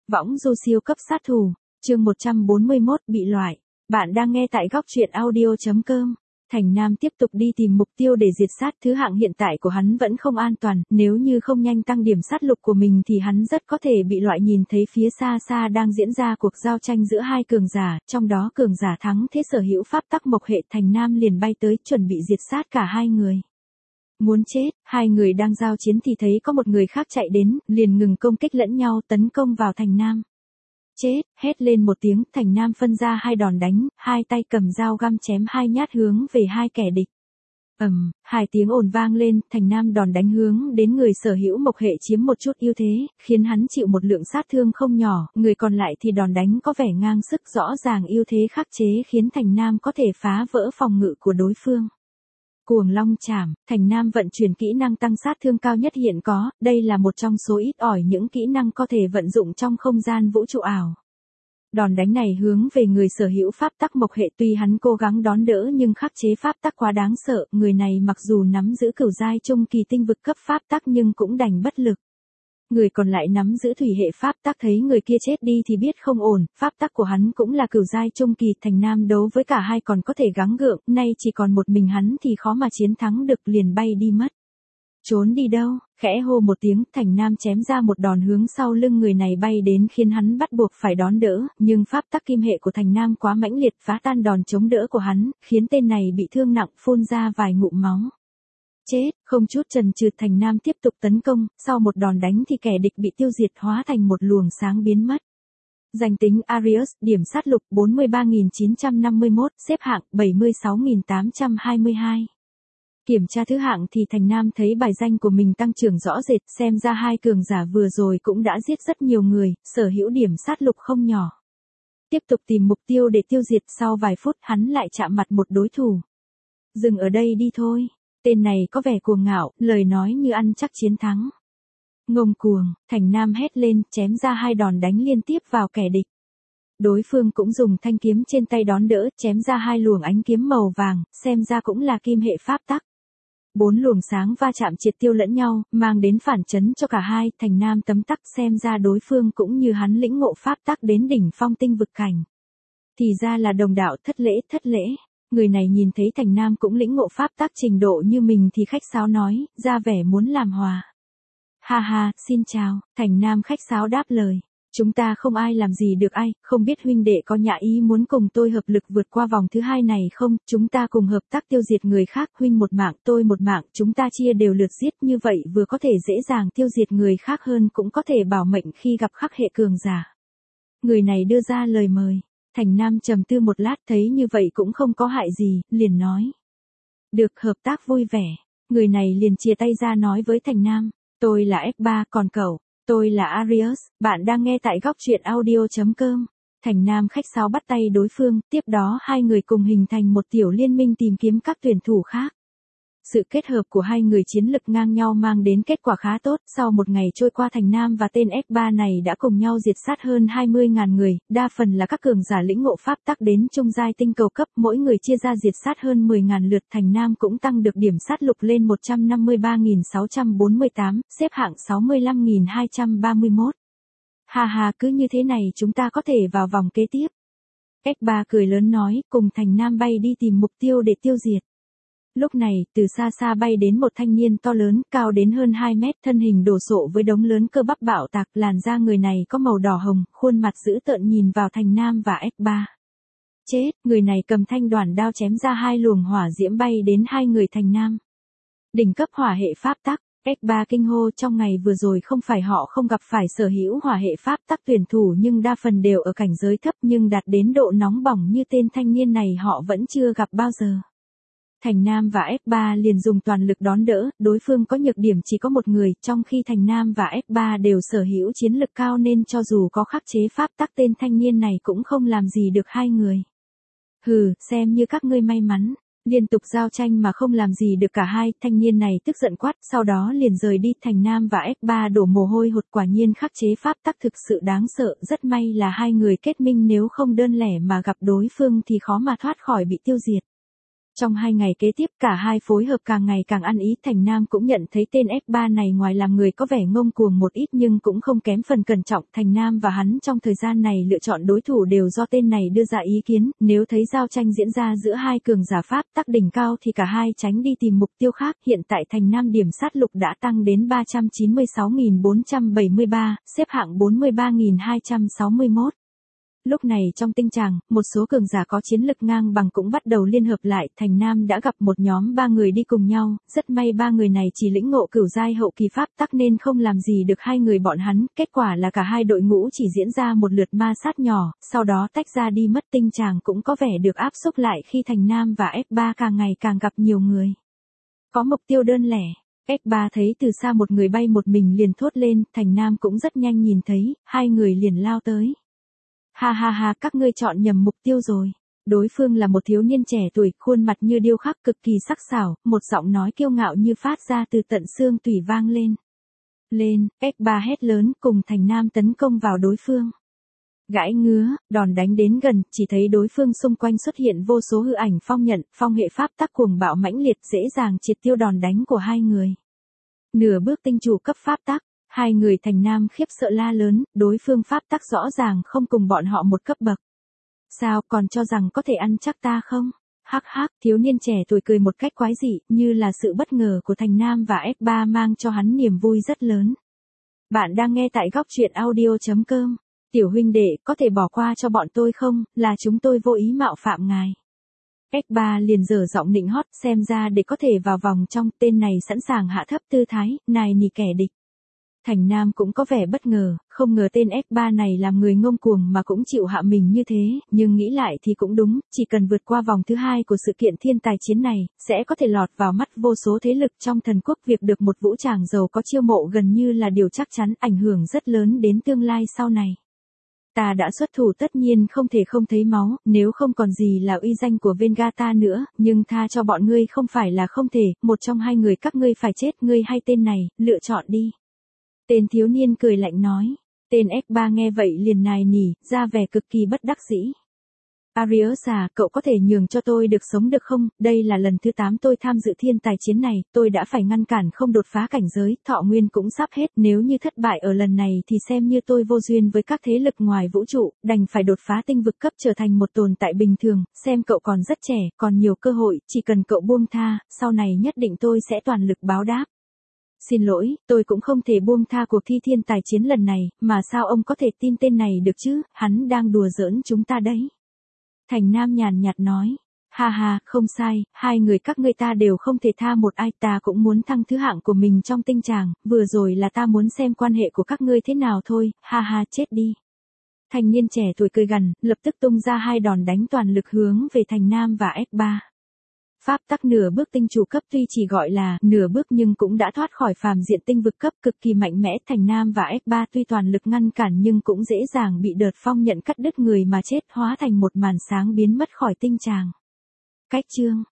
Võng du siêu cấp sát thủ, chương 141 bị loại. Bạn đang nghe tại góc truyện audio.com. Thành Nam tiếp tục đi tìm mục tiêu để diệt sát. Thứ hạng hiện tại của hắn vẫn không an toàn, nếu như không nhanh tăng điểm sát lục của mình thì hắn rất có thể bị loại. Nhìn thấy phía xa xa đang diễn ra cuộc giao tranh giữa hai cường giả, trong đó cường giả thắng thế sở hữu pháp tắc mộc hệ. Thành Nam liền bay tới chuẩn bị diệt sát cả hai người. Muốn chết, hai người đang giao chiến thì thấy có một người khác chạy đến, liền ngừng công kích lẫn nhau tấn công vào Thành Nam. Chết, hét lên một tiếng, Thành Nam phân ra hai đòn đánh, hai tay cầm dao găm chém hai nhát hướng về hai kẻ địch. Hai tiếng ồn vang lên, Thành Nam đòn đánh hướng đến người sở hữu mộc hệ chiếm một chút ưu thế, khiến hắn chịu một lượng sát thương không nhỏ, người còn lại thì đòn đánh có vẻ ngang sức, rõ ràng ưu thế khắc chế khiến Thành Nam có thể phá vỡ phòng ngự của đối phương. Cuồng Long Chảm, Thành Nam vận chuyển kỹ năng tăng sát thương cao nhất hiện có, đây là một trong số ít ỏi những kỹ năng có thể vận dụng trong không gian vũ trụ ảo. Đòn đánh này hướng về người sở hữu pháp tắc mộc hệ, tuy hắn cố gắng đón đỡ nhưng khắc chế pháp tắc quá đáng sợ, người này mặc dù nắm giữ cửu giai trung kỳ tinh vực cấp pháp tắc nhưng cũng đành bất lực. Người còn lại nắm giữ thủy hệ pháp tắc thấy người kia chết đi thì biết không ổn, pháp tắc của hắn cũng là cửu giai trung kỳ. Thành Nam đấu với cả hai còn có thể gắng gượng, nay chỉ còn một mình hắn thì khó mà chiến thắng được, liền bay đi mất. Trốn đi đâu, khẽ hô một tiếng, Thành Nam chém ra một đòn hướng sau lưng người này bay đến khiến hắn bắt buộc phải đón đỡ, nhưng pháp tắc kim hệ của Thành Nam quá mãnh liệt phá tan đòn chống đỡ của hắn, khiến tên này bị thương nặng phun ra vài ngụm máu. Chết, không chút chần chừ Thành Nam tiếp tục tấn công, sau một đòn đánh thì kẻ địch bị tiêu diệt hóa thành một luồng sáng biến mất. Danh tính Arius, điểm sát lục 43.951, xếp hạng 76.822. Kiểm tra thứ hạng thì Thành Nam thấy bài danh của mình tăng trưởng rõ rệt, xem ra hai cường giả vừa rồi cũng đã giết rất nhiều người, sở hữu điểm sát lục không nhỏ. Tiếp tục tìm mục tiêu để tiêu diệt, sau vài phút hắn lại chạm mặt một đối thủ. Dừng ở đây đi thôi. Tên này có vẻ cuồng ngạo, lời nói như ăn chắc chiến thắng. Ngông cuồng, Thành Nam hét lên, chém ra hai đòn đánh liên tiếp vào kẻ địch. Đối phương cũng dùng thanh kiếm trên tay đón đỡ, chém ra hai luồng ánh kiếm màu vàng, xem ra cũng là kim hệ pháp tắc. 4 luồng sáng va chạm triệt tiêu lẫn nhau, mang đến phản chấn cho cả hai. Thành Nam tấm tắc, xem ra đối phương cũng như hắn lĩnh ngộ pháp tắc đến đỉnh phong tinh vực cảnh. Thì ra là đồng đạo, thất lễ. Người này nhìn thấy Thành Nam cũng lĩnh ngộ pháp tắc trình độ như mình thì khách sáo nói, ra vẻ muốn làm hòa. Ha, xin chào, Thành Nam khách sáo đáp lời. Chúng ta không ai làm gì được ai, không biết huynh đệ có nhã ý muốn cùng tôi hợp lực vượt qua vòng thứ hai này không, chúng ta cùng hợp tác tiêu diệt người khác, huynh một mạng, tôi một mạng, chúng ta chia đều lượt giết, như vậy vừa có thể dễ dàng tiêu diệt người khác hơn cũng có thể bảo mệnh khi gặp khắc hệ cường giả. Người này đưa ra lời mời. Thành Nam trầm tư một lát thấy như vậy cũng không có hại gì, liền nói. Được, hợp tác vui vẻ. Người này liền chia tay ra nói với Thành Nam, tôi là F3, còn cậu, tôi là Arius, bạn đang nghe tại góc truyện audio.com. Thành Nam khách sáo bắt tay đối phương, tiếp đó hai người cùng hình thành một tiểu liên minh tìm kiếm các tuyển thủ khác. Sự kết hợp của hai người chiến lực ngang nhau mang đến kết quả khá tốt, sau một ngày trôi qua Thành Nam và tên F3 này đã cùng nhau diệt sát hơn 20.000 người, đa phần là các cường giả lĩnh ngộ pháp tắc đến trung giai tinh cầu cấp, mỗi người chia ra diệt sát hơn 10.000 lượt. Thành Nam cũng tăng được điểm sát lục lên 153.648, xếp hạng 65.231. Ha, cứ như thế này chúng ta có thể vào vòng kế tiếp. F3 cười lớn nói, cùng Thành Nam bay đi tìm mục tiêu để tiêu diệt. Lúc này, từ xa xa bay đến một thanh niên to lớn, cao đến hơn 2 mét, thân hình đồ sộ với đống lớn cơ bắp bạo tạc, làn da người này có màu đỏ hồng, khuôn mặt dữ tợn nhìn vào Thành Nam và F3. Chết, người này cầm thanh đoản đao chém ra hai luồng hỏa diễm bay đến hai người Thành Nam. Đỉnh cấp hỏa hệ pháp tắc, F3 kinh hô, trong ngày vừa rồi không phải họ không gặp phải sở hữu hỏa hệ pháp tắc tuyển thủ nhưng đa phần đều ở cảnh giới thấp, nhưng đạt đến độ nóng bỏng như tên thanh niên này họ vẫn chưa gặp bao giờ. Thành Nam và F3 liền dùng toàn lực đón đỡ, đối phương có nhược điểm chỉ có một người, trong khi Thành Nam và F3 đều sở hữu chiến lực cao nên cho dù có khắc chế pháp tắc tên thanh niên này cũng không làm gì được hai người. Hừ, xem như các ngươi may mắn. Liên tục giao tranh mà không làm gì được cả hai, thanh niên này tức giận quát, sau đó liền rời đi. Thành Nam và F3 đổ mồ hôi hột, quả nhiên khắc chế pháp tắc thực sự đáng sợ, rất may là hai người kết minh, nếu không đơn lẻ mà gặp đối phương thì khó mà thoát khỏi bị tiêu diệt. Trong 2 ngày kế tiếp cả hai phối hợp càng ngày càng ăn ý, Thành Nam cũng nhận thấy tên F3 này ngoài làm người có vẻ ngông cuồng một ít nhưng cũng không kém phần cẩn trọng. Thành Nam và hắn trong thời gian này lựa chọn đối thủ đều do tên này đưa ra ý kiến, nếu thấy giao tranh diễn ra giữa hai cường giả Pháp tắc đỉnh cao thì cả hai tránh đi tìm mục tiêu khác. Hiện tại Thành Nam điểm sát lục đã tăng đến 396.473, xếp hạng 43.261. Lúc này trong tinh tràng, một số cường giả có chiến lực ngang bằng cũng bắt đầu liên hợp lại, Thành Nam đã gặp một nhóm 3 người đi cùng nhau, rất may 3 người này chỉ lĩnh ngộ cửu giai hậu kỳ pháp tắc nên không làm gì được hai người bọn hắn, kết quả là cả hai đội ngũ chỉ diễn ra một lượt ma sát nhỏ, sau đó tách ra đi mất. Tinh tràng cũng có vẻ được áp xúc lại khi Thành Nam và F3 càng ngày càng gặp nhiều người. Có mục tiêu đơn lẻ. F3 thấy từ xa một người bay một mình liền thốt lên, Thành Nam cũng rất nhanh nhìn thấy, hai người liền lao tới. Ha ha ha, các ngươi chọn nhầm mục tiêu rồi. Đối phương là một thiếu niên trẻ tuổi, khuôn mặt như điêu khắc cực kỳ sắc sảo, một giọng nói kiêu ngạo như phát ra từ tận xương tủy vang lên. Lên, F3 hét lớn cùng Thành Nam tấn công vào đối phương. Gãi ngứa, đòn đánh đến gần, chỉ thấy đối phương xung quanh xuất hiện vô số hư ảnh phong nhận, phong hệ pháp tắc cuồng bạo mãnh liệt dễ dàng triệt tiêu đòn đánh của hai người. Nửa bước tinh chủ cấp pháp tắc. Hai người Thành Nam khiếp sợ la lớn, đối phương pháp tắc rõ ràng không cùng bọn họ một cấp bậc. Sao còn cho rằng có thể ăn chắc ta không? Hắc hắc, thiếu niên trẻ tuổi cười một cách quái dị, như là sự bất ngờ của Thành Nam và F3 mang cho hắn niềm vui rất lớn. Bạn đang nghe tại góc truyện audio.com. Tiểu huynh đệ, có thể bỏ qua cho bọn tôi không, là chúng tôi vô ý mạo phạm ngài. F3 liền dở giọng nịnh hót, xem ra để có thể vào vòng trong, tên này sẵn sàng hạ thấp tư thái, nài nỉ kẻ địch. Thành Nam cũng có vẻ bất ngờ, không ngờ tên F3 này làm người ngông cuồng mà cũng chịu hạ mình như thế, nhưng nghĩ lại thì cũng đúng, chỉ cần vượt qua vòng thứ 2 của sự kiện thiên tài chiến này, sẽ có thể lọt vào mắt vô số thế lực trong thần quốc. Việc được một vũ tràng giàu có chiêu mộ gần như là điều chắc chắn, ảnh hưởng rất lớn đến tương lai sau này. Ta đã xuất thủ tất nhiên không thể không thấy máu, nếu không còn gì là uy danh của Vengata nữa, nhưng tha cho bọn ngươi không phải là không thể, một trong hai người các ngươi phải chết, ngươi hay tên này, lựa chọn đi. Tên thiếu niên cười lạnh nói. Tên F3 nghe vậy liền nài nỉ, ra vẻ cực kỳ bất đắc dĩ. Arius à, cậu có thể nhường cho tôi được sống được không? Đây là lần thứ 8 tôi tham dự thiên tài chiến này, tôi đã phải ngăn cản không đột phá cảnh giới, thọ nguyên cũng sắp hết, nếu như thất bại ở lần này thì xem như tôi vô duyên với các thế lực ngoài vũ trụ, đành phải đột phá tinh vực cấp trở thành một tồn tại bình thường, xem cậu còn rất trẻ, còn nhiều cơ hội, chỉ cần cậu buông tha, sau này nhất định tôi sẽ toàn lực báo đáp. Xin lỗi, tôi cũng không thể buông tha cuộc thi thiên tài chiến lần này, mà sao ông có thể tin tên này được chứ, hắn đang đùa giỡn chúng ta đấy. Thành Nam nhàn nhạt nói, ha ha, không sai, hai người các ngươi ta đều không thể tha một ai, ta cũng muốn thăng thứ hạng của mình trong tinh tràng, vừa rồi là ta muốn xem quan hệ của các ngươi thế nào thôi, ha ha, chết đi. Thanh niên trẻ tuổi cười gằn, lập tức tung ra hai đòn đánh toàn lực hướng về Thành Nam và F3. Pháp tắc nửa bước tinh chủ cấp tuy chỉ gọi là nửa bước nhưng cũng đã thoát khỏi phàm diện tinh vực cấp cực kỳ mạnh mẽ. Thành Nam và F3 tuy toàn lực ngăn cản nhưng cũng dễ dàng bị đợt phong nhận cắt đứt người mà chết, hóa thành một màn sáng biến mất khỏi tinh tràng. Cách chương